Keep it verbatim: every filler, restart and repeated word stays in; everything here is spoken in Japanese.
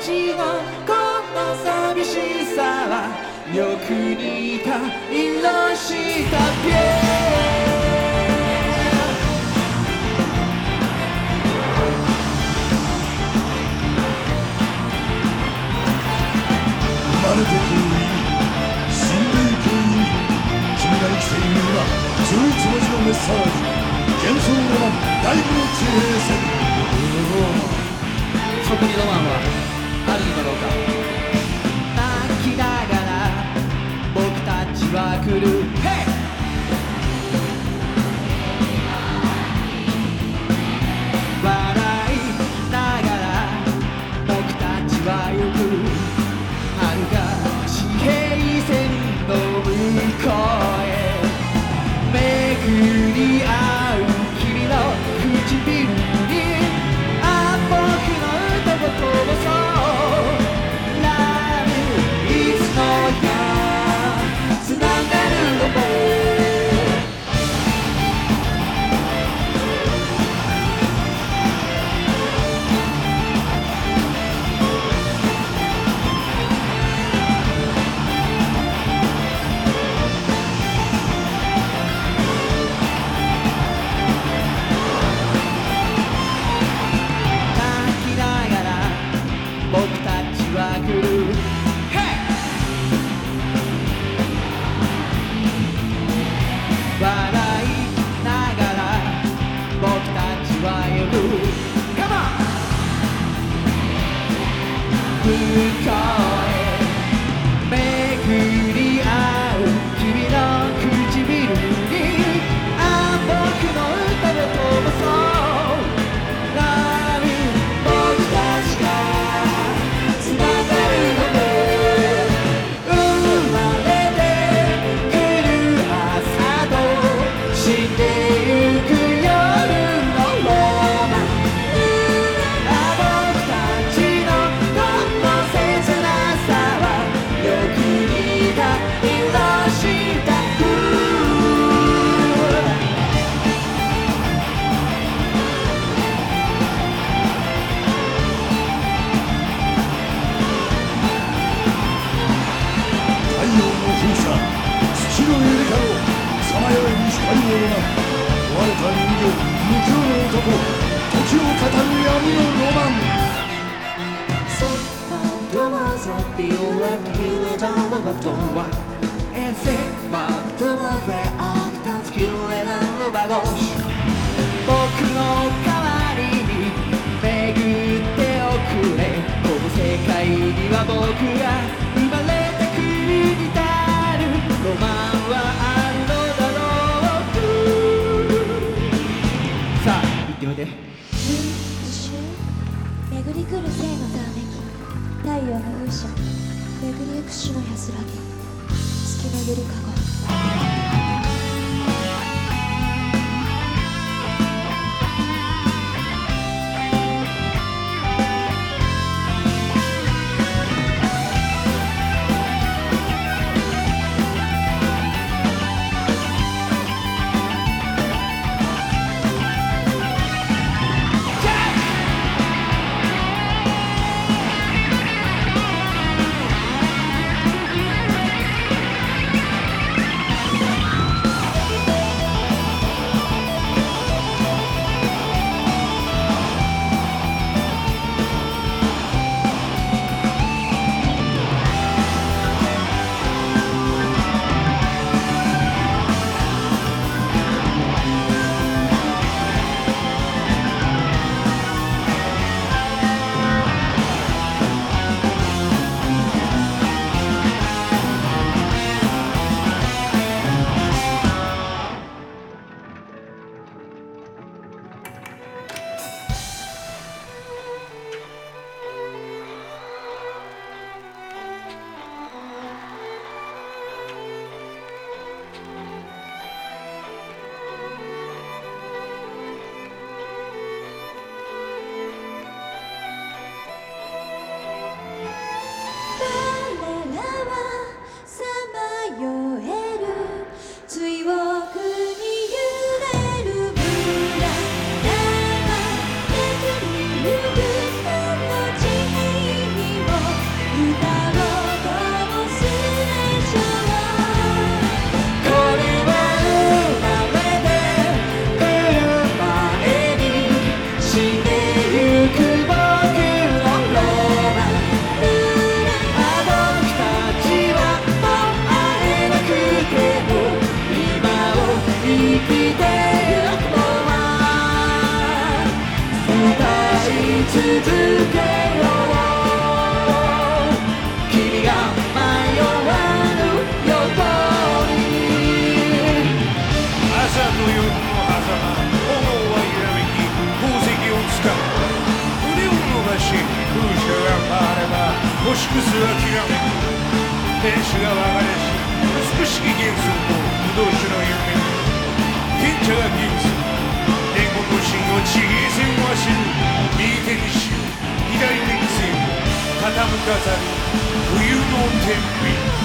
ちのこの寂しさはよく似た色したピエ生まれてくる意味、死んでいく意味、君が生きているのはじゅういち文字のメッサージ。幻想ロマン第五地平線。 そこにロマンはあるのだろうか。泣きながら僕たちは来る、hey! 笑いながら僕たちは行く、遥か地平線の向こうへ巡り合う君の唇に、あ、僕の歌をこぼそう。 Love いつの日かつながるのも僕たちは来る、hey! 笑いながら僕たちは呼ぶ、Come on! 向こうへ巡り合う君の唇に、あ、僕の歌をこぼそう。 Love 僕たちが僕の代わりに巡っておくれ、この世界には僕が生まれた国に至るロマンはあるのだろう。さあ言ってみて。 一瞬巡り来る生のざわめき、太陽の風車巡りゆく死の安らぎ、月巡るかご。 づけよう君が迷わぬ横に朝と夜の狭間炎は揺らめき宝石をつかむ腕を伸ばし風車が回れば星屑はきらめく天使が分かれし美しき幻想と不動酒の夢賢者が現す伝言の真を地平線を走る右手に潮左手に線傾かざる冬の天秤